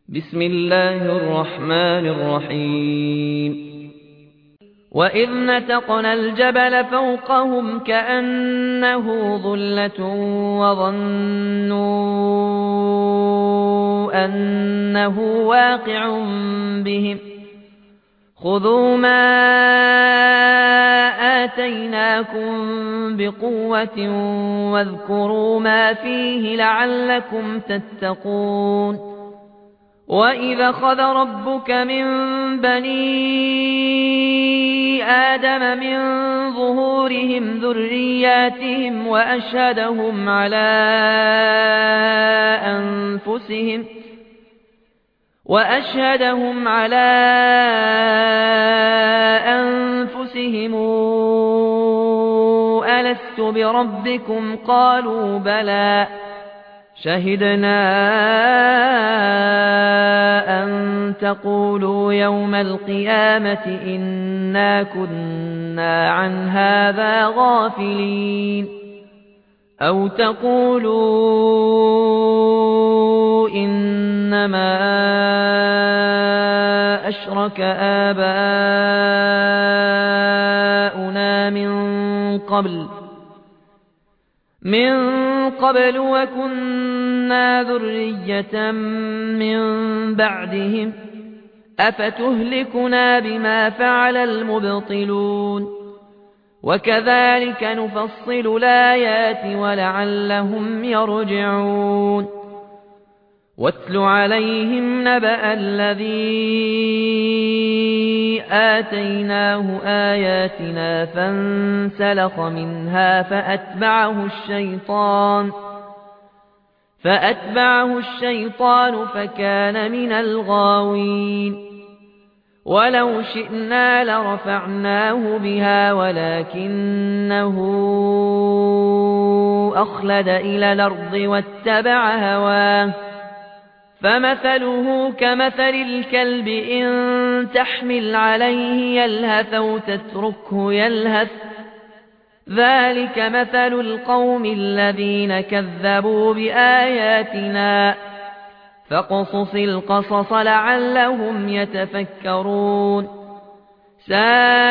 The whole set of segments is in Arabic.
بسم الله الرحمن الرحيم وإذ نتقنا الجبل فوقهم كأنه ظلة وظنوا أنه واقع بهم خذوا ما آتيناكم بقوة واذكروا ما فيه لعلكم تتقون وإذا خذ ربك من بني آدم من ظهورهم ذرياتهم وأشهدهم على أنفسهم ألست بربكم قالوا بلى شهدنا أن تقولوا يوم القيامة إنا كنا عن هذا غافلين أو تقولوا إنما أشرك آباؤنا من قبل وكنا ذرية من بعدهم أفتهلكنا بما فعل المبطلون وكذلك نفصل الآيات ولعلهم يرجعون واتل عليهم نبأ الذي آتيناه آياتنا فانسلخ منها فأتبعه الشيطان فكان من الغاوين ولو شئنا لرفعناه بها ولكنه أخلد إلى الأرض واتبع هواه فمثله كمثل الكلب إن تحمل عليه يلهث أو تتركه يلهث ذلك مثل القوم الذين كذبوا بآياتنا فاقصص القصص لعلهم يتفكرون ساء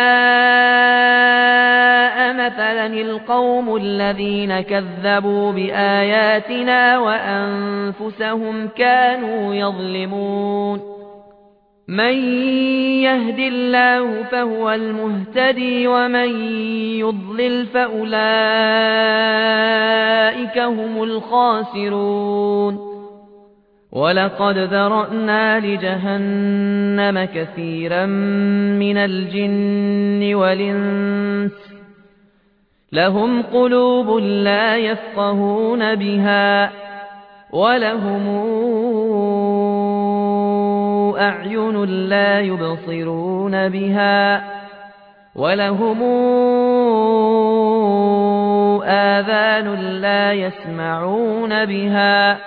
مثلا القوم الذين كذبوا بآياتنا وأنفسهم كانوا يظلمون من يهد الله فهو المهتدي ومن يضلل فأولئك هم الخاسرون ولقد ذرأنا لجهنم كثيرا من الجن والإنس لهم قلوب لا يفقهون بها ولهم أعين لا يبصرون بها ولهم آذان لا يسمعون بها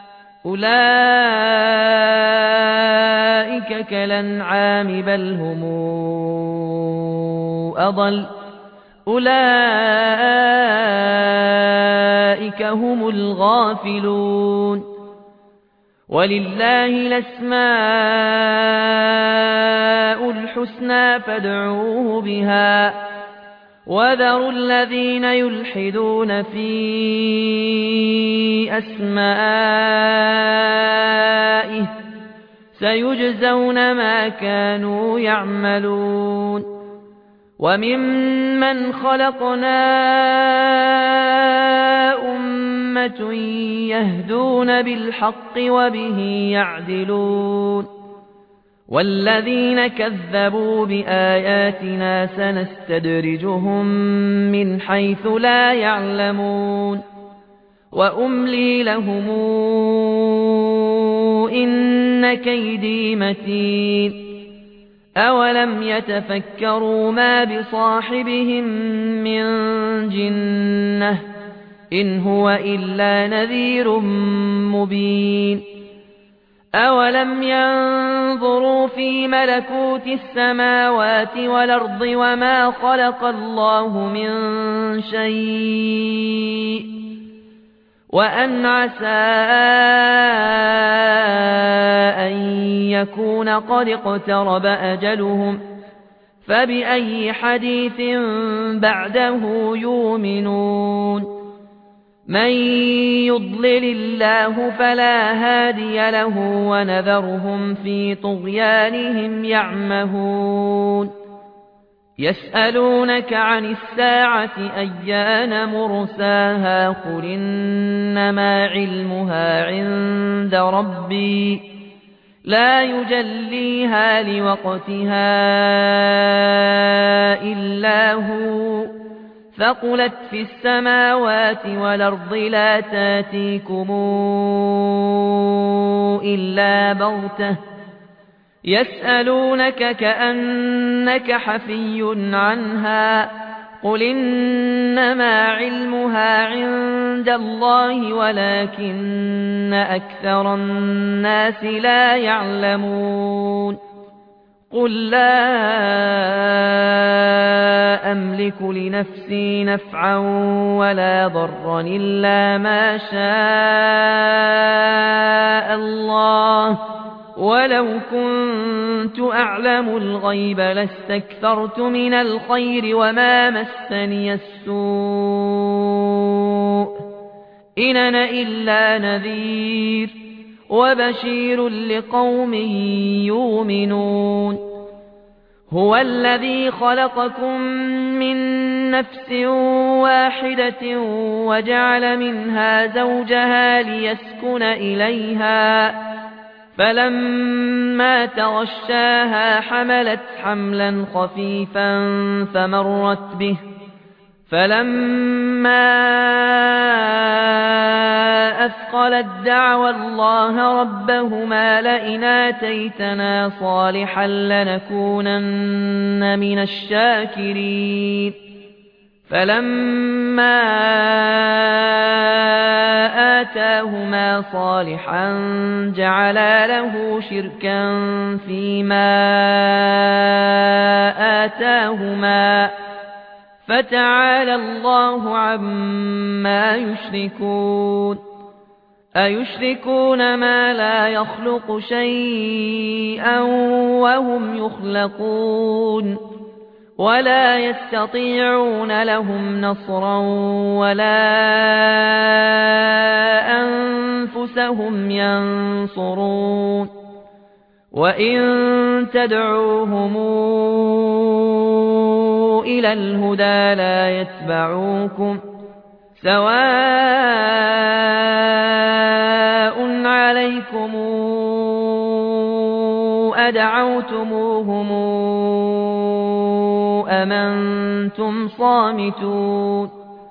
أولئك كالأنعام بل هم أضل أولئك هم الغافلون ولله الأسماء الحسنى فادعوه بها وذروا الذين يلحدون في أسمائه سيجزون ما كانوا يعملون وممن خلقنا أمة يهدون بالحق وبه يعدلون والذين كذبوا بآياتنا سنستدرجهم من حيث لا يعلمون وأملي لهم إن كيدي متين أولم يتفكروا ما بصاحبهم من جنة إن هو إلا نذير مبين أولم ينظروا في ملكوت السماوات والأرض وما خلق الله من شيء وأن عسى أن يكون قد اقترب أجلهم فبأي حديث بعده يؤمنون من يضلل الله فلا هادي له ونذرهم في طغيانهم يعمهون يسألونك عن الساعة أيان مرساها قل إنما علمها عند ربي لا يجليها لوقتها إلا هو ثقلت في السماوات والأرض لا تاتيكم إلا بغتة يسألونك كأنك حفي عنها قل إنما علمها عند الله ولكن أكثر الناس لا يعلمون قل لا أملك لنفسي نفعا ولا ضرا إلا ما شاء الله ولو كنت أعلم الغيب لاستكثرت من الخير وما مسني السوء إن أنا إلا نذير وبشير لقوم يؤمنون هو الذي خلقكم من نفس واحدة وجعل منها زوجها ليسكن إليها فلما تغشاها حملت حملا خفيفا فمرت به فلما أثقلت دعوى الله ربهما لئن آتيتنا صالحا لنكونن من الشاكرين فلما آتاهما صالحا جعلا له شركا فيما آتاهما فتعالى الله عما يشركون أيشركون ما لا يخلق شيئا وهم يخلقون ولا يستطيعون لهم نصرا ولا أنفسهم ينصرون وإن تدعوهم إلى الهدى لا يتبعوكم سواء عليكم أدعوتموهم أم أنتم صامتون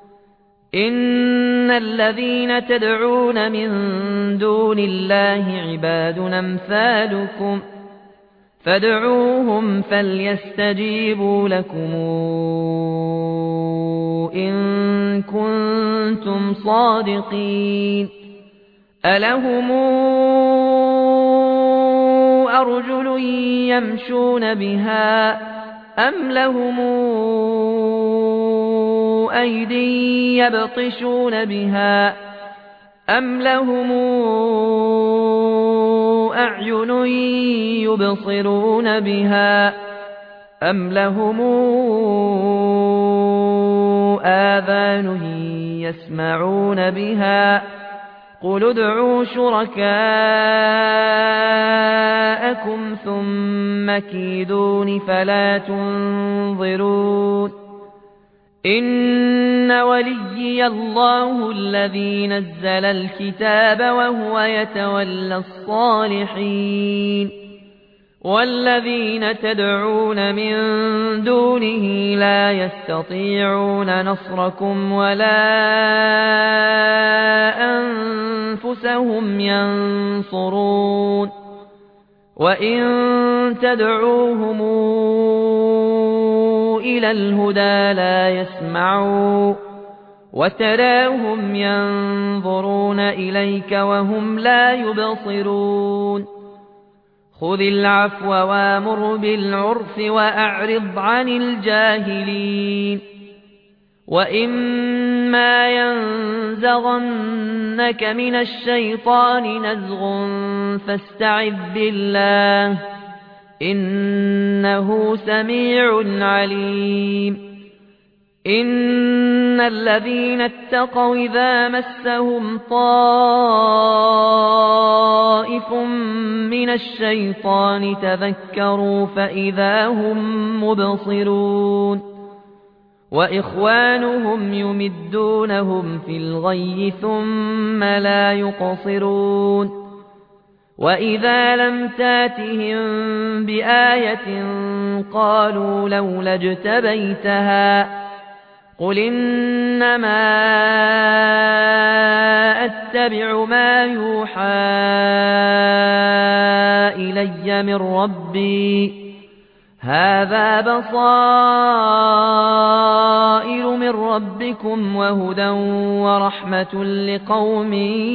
إن الذين تدعون من دون الله عباد أمثالكم فادعوهم فليستجيبوا لكم إن كنتم صادقين ألهم أرجل يمشون بها أم لهم أيدي يبطشون بها أم لهم أعين يبصرون بها أم لهم آذان يسمعون بها قل ادعوا شركاءكم ثم كيدون فلا تنظرون إن وليي الله الذي نزل الكتاب وهو يتولى الصالحين والذين تدعون من دونه لا يستطيعون نصركم ولا أنفسهم ينصرون وإن تدعوهم إلى الهدى لا يسمعوا وتراهم ينظرون إليك وهم لا يبصرون خذ العفو وامر بالعرف وأعرض عن الجاهلين وإما ينزغنك من الشيطان نزغ فاستعذ بالله إنه سميع عليم إن الذين اتقوا إذا مسهم طائف من الشيطان تذكروا فإذا هم مبصرون وإخوانهم يمدونهم في الغي ثم لا يقصرون وإذا لم تاتهم بآية قالوا لولا اجتبيتها قل إنما أتبع ما يوحى إلي من ربي هذا بصائر من ربكم وهدى ورحمة لقوم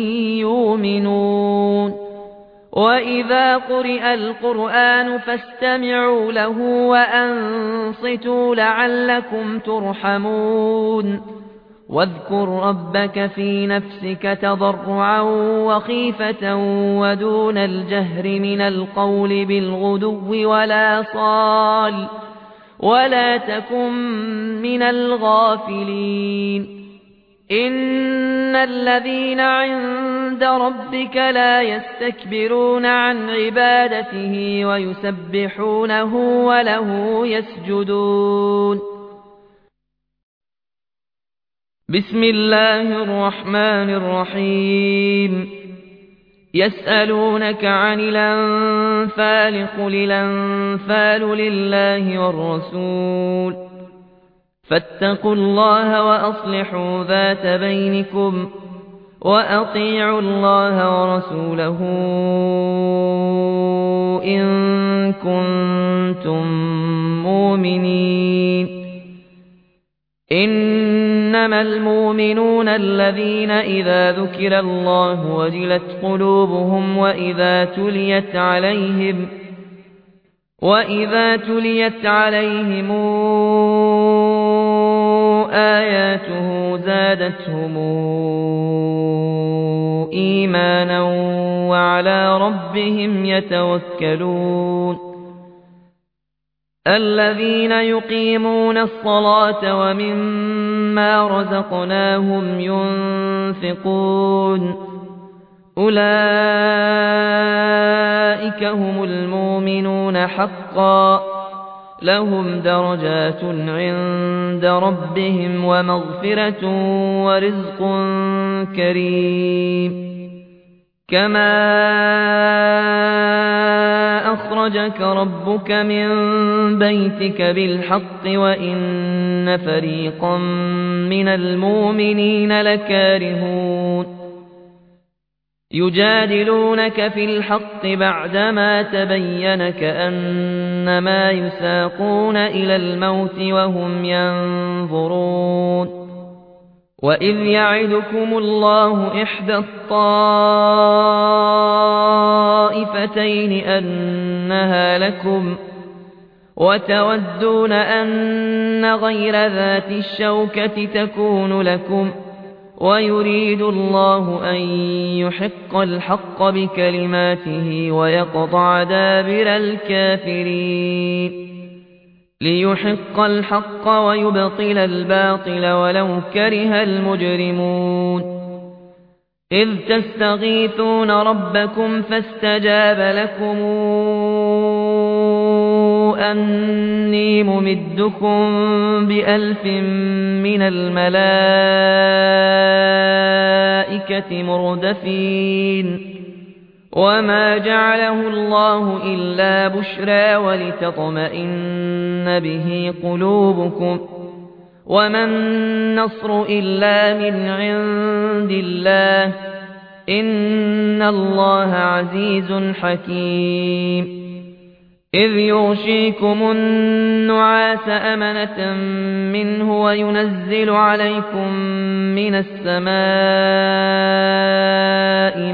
يؤمنون وإذا قرئ القرآن فاستمعوا له وأنصتوا لعلكم ترحمون واذكر ربك في نفسك تضرعا وخيفة ودون الجهر من القول بالغدو ولا صال ولا تكن من الغافلين إن الذين عند ربك لا يستكبرون عن عبادته ويسبحونه وله يسجدون بسم الله الرحمن الرحيم يسألونك عن الأنفال قل الأنفال لله والرسول فاتقوا الله وأصلحوا ذات بينكم وأطيعوا الله ورسوله إن كنتم مؤمنين إنما المؤمنون الذين إذا ذكر الله وجلت قلوبهم وإذا تليت عليهم آياته زادتهم إيمانا وعلى ربهم يتوكلون الذين يقيمون الصلاة ومما رزقناهم ينفقون أولئك هم المؤمنون حقا لهم درجات عند ربهم ومغفرة ورزق كريم كما أخرجك ربك من بيتك بالحق وإن فريقا من المؤمنين لكارهون يجادلونك في الحق بعدما تبين كأنما يساقون إلى الموت وهم ينظرون وإذ يعدكم الله إحدى الطائفتين أنها لكم وتودون أن غير ذات الشوكة تكون لكم ويريد الله أن يحق الحق بكلماته ويقطع دابر الكافرين ليحق الحق ويبطل الباطل ولو كره المجرمون إذ تستغيثون ربكم فاستجاب لكم أني ممدكم ب1000 من الملائكة مردفين وما جعله الله إلا بشرى ولتطمئن به قلوبكم وما النصر إلا من عند الله إن الله عزيز حكيم إذ يغشيكم النعاس أمنة منه وينزل عليكم من السماء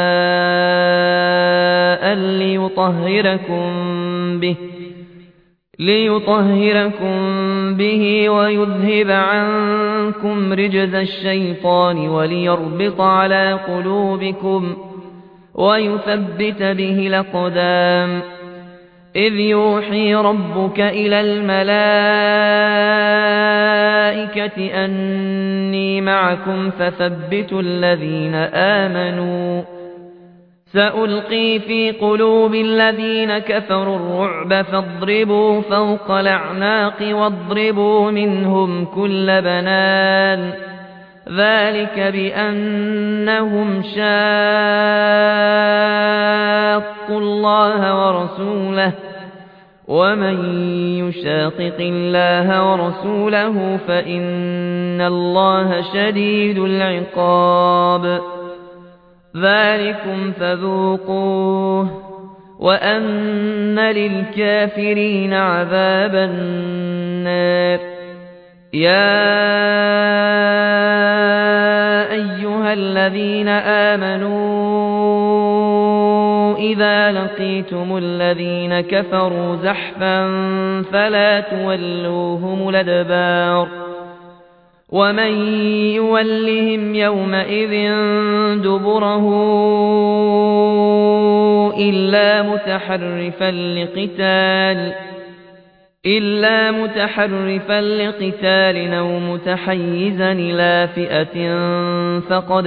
ماء ليطهركم به ليطهركم به ويذهب عنكم رجز الشيطان وليربط على قلوبكم ويثبت به الأقدام إذ يوحي ربك إلى الملائكة أني معكم فثبتوا الذين آمنوا سألقي في قلوب الذين كفروا الرعب فاضربوا فوق الأعناق واضربوا منهم كل بنان ذلك بأنهم شاقوا الله ورسوله ومن يشاقق الله ورسوله فإن الله شديد العقاب ذلكم فذوقوه وأن للكافرين عذاب النار يا أيها الذين آمنوا إذا لقيتم الذين كفروا زحفا فلا تولوهم الأدبار ومن يولهم يومئذ دبره إلا متحرفا لقتال أو متحيزا إلى فئة فقد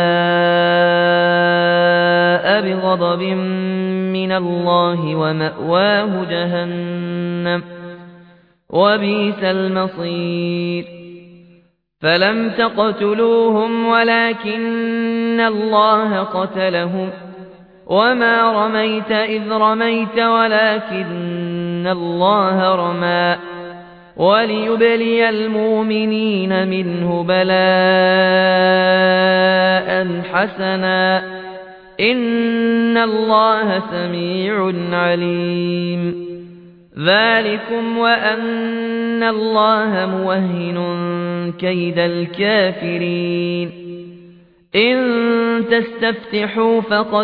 باء بغضب من الله ومأواه جهنم وبئس المصير فلم تقتلوهم ولكن الله قتلهم وما رميت إذ رميت ولكن الله رمى وليبلي المؤمنين منه بلاء حسنا إن الله سميع عليم ذلكم وأن الله موهن كيد الكافرين إن تستفتحوا فقد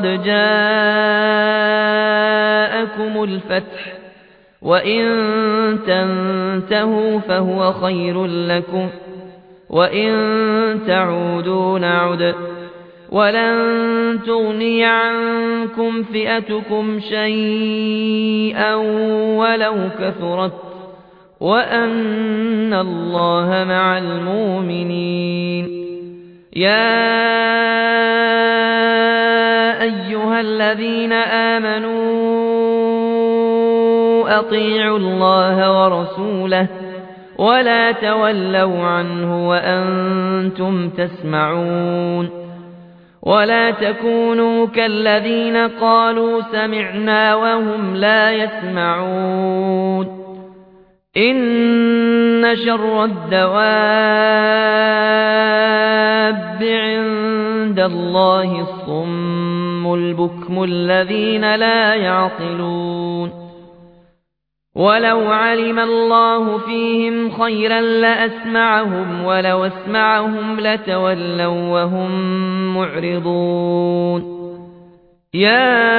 جاءكم الفتح وإن تنتهوا فهو خير لكم وإن تعودوا نعد ولن تغني عنكم فئتكم شيئا ولو كثرت وأن الله مع المؤمنين يا أيها الذين آمنوا أطيعوا الله ورسوله ولا تولوا عنه وأنتم تسمعون ولا تكونوا كالذين قالوا سمعنا وهم لا يسمعون إن شر الدواب عند الله الصم البكم الذين لا يعقلون ولو علم الله فيهم خيرا لأسمعهم ولو أسمعهم لتولوا وهم معرضون يا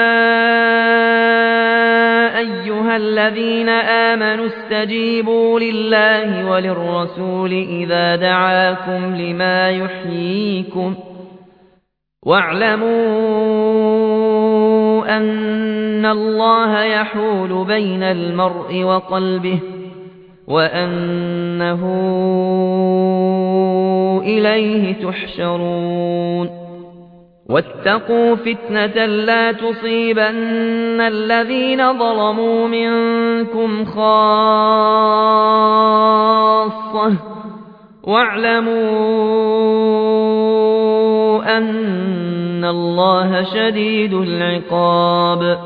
أيها الذين آمنوا استجيبوا لله وللرسول إذا دعاكم لما يحييكم واعلموا أن الله يحول بين المرء وقلبه وأنه إليه تحشرون واتقوا فتنة لا تصيبن الذين ظلموا منكم خاصة واعلموا أن الله شديد العقاب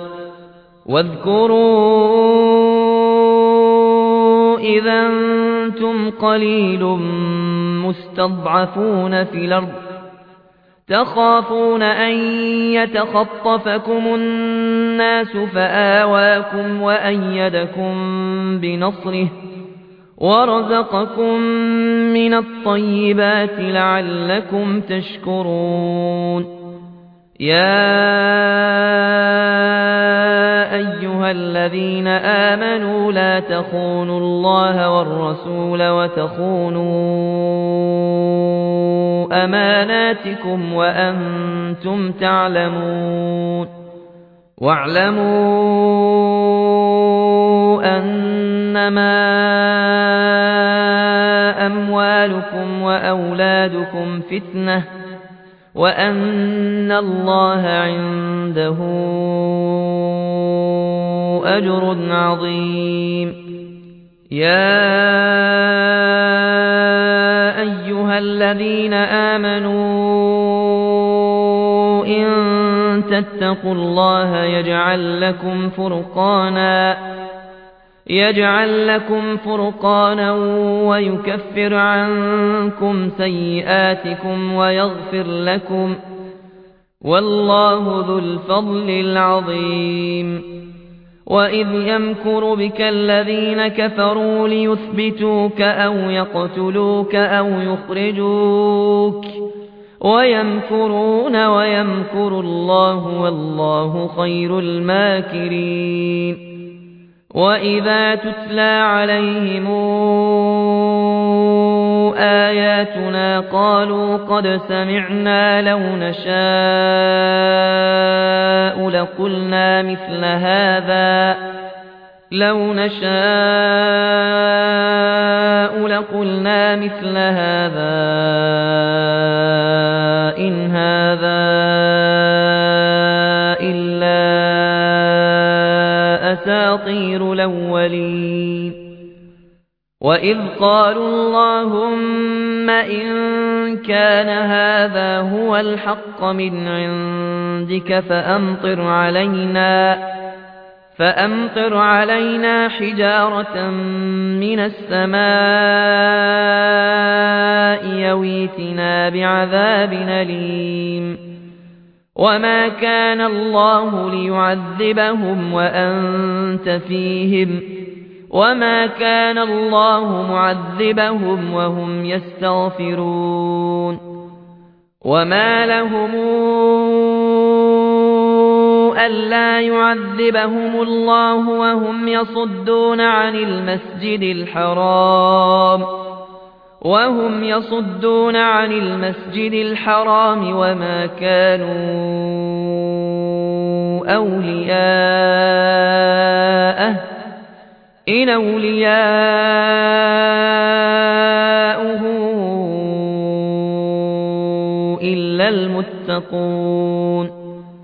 واذكروا إذا أنتم قليل مستضعفون في الأرض تخافون أن يتخطفكم الناس فآواكم وأيدكم بنصره ورزقكم من الطيبات لعلكم تشكرون يا أيها أيها الذين آمنوا لا تخونوا الله والرسول وتخونوا أماناتكم وأنتم تعلمون واعلموا أنما أموالكم وأولادكم فتنة وأن الله عنده أجر عظيم يا أيها الذين آمنوا إن تتقوا الله يجعل لكم فرقانا ويكفر عنكم سيئاتكم ويغفر لكم والله ذو الفضل العظيم وإذ يمكر بك الذين كفروا ليثبتوك أو يقتلوك أو يخرجوك ويمكرون ويمكر الله والله خير الماكرين وإذا تتلى عليهم آياتنا قالوا قد سمعنا لو نشاء لقلنا مثل هذا إن هذا إلا أساطير الأولين وإذ قالوا اللهم إن كان هذا هو الحق من عندك فأمطر علينا حجارة من السماء يويتنا بعذاب أليم وما كان الله ليعذبهم وأنت فيهم وما كان الله معذبهم وهم يستغفرون وما لهم ألا يعذبهم الله وهم يصدون عن المسجد الحرام وما كانوا أولياءه إن أولياؤه إلا المتقون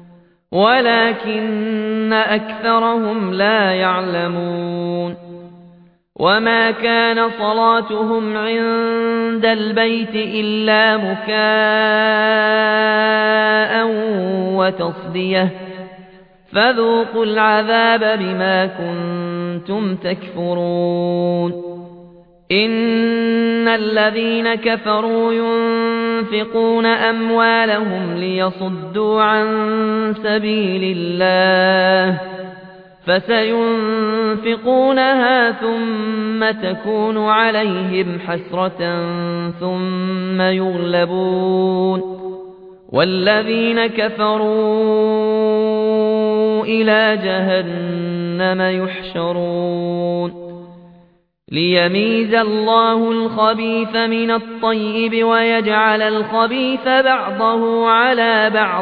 ولكن أكثرهم لا يعلمون وما كان صلاتهم عند البيت إلا مكاء وتصدية فذوقوا العذاب بما كنتم تكفرون إن الذين كفروا ينفقون أموالهم ليصدوا عن سبيل الله فسينفقونها ثم تكون عليهم حسرة ثم يغلبون والذين كفروا إلى جهنم يحشرون ليميز الله الخبيث من الطيب ويجعل الخبيث بعضه على بعض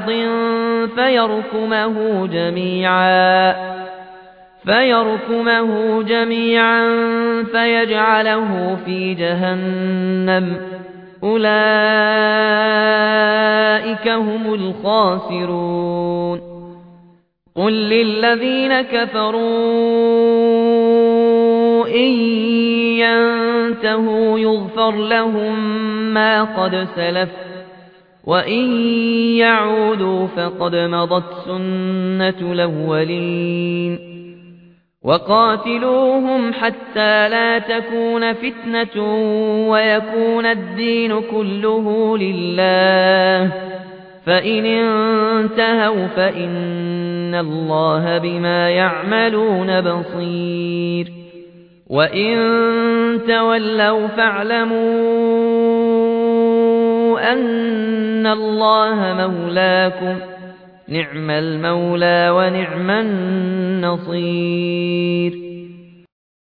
فيركمه جميعا فيجعله في جهنم أولئك هم الخاسرون قل للذين كفروا إن ينتهوا يغفر لهم ما قد سلف وإن يعودوا فقد مضت سنة الأولين وقاتلوهم حتى لا تكون فتنة ويكون الدين كله لله فإن انتهوا فإن الله بما يعملون بصير وإن تولوا فاعلموا أن الله مولاكم نعم المولى ونعم النصير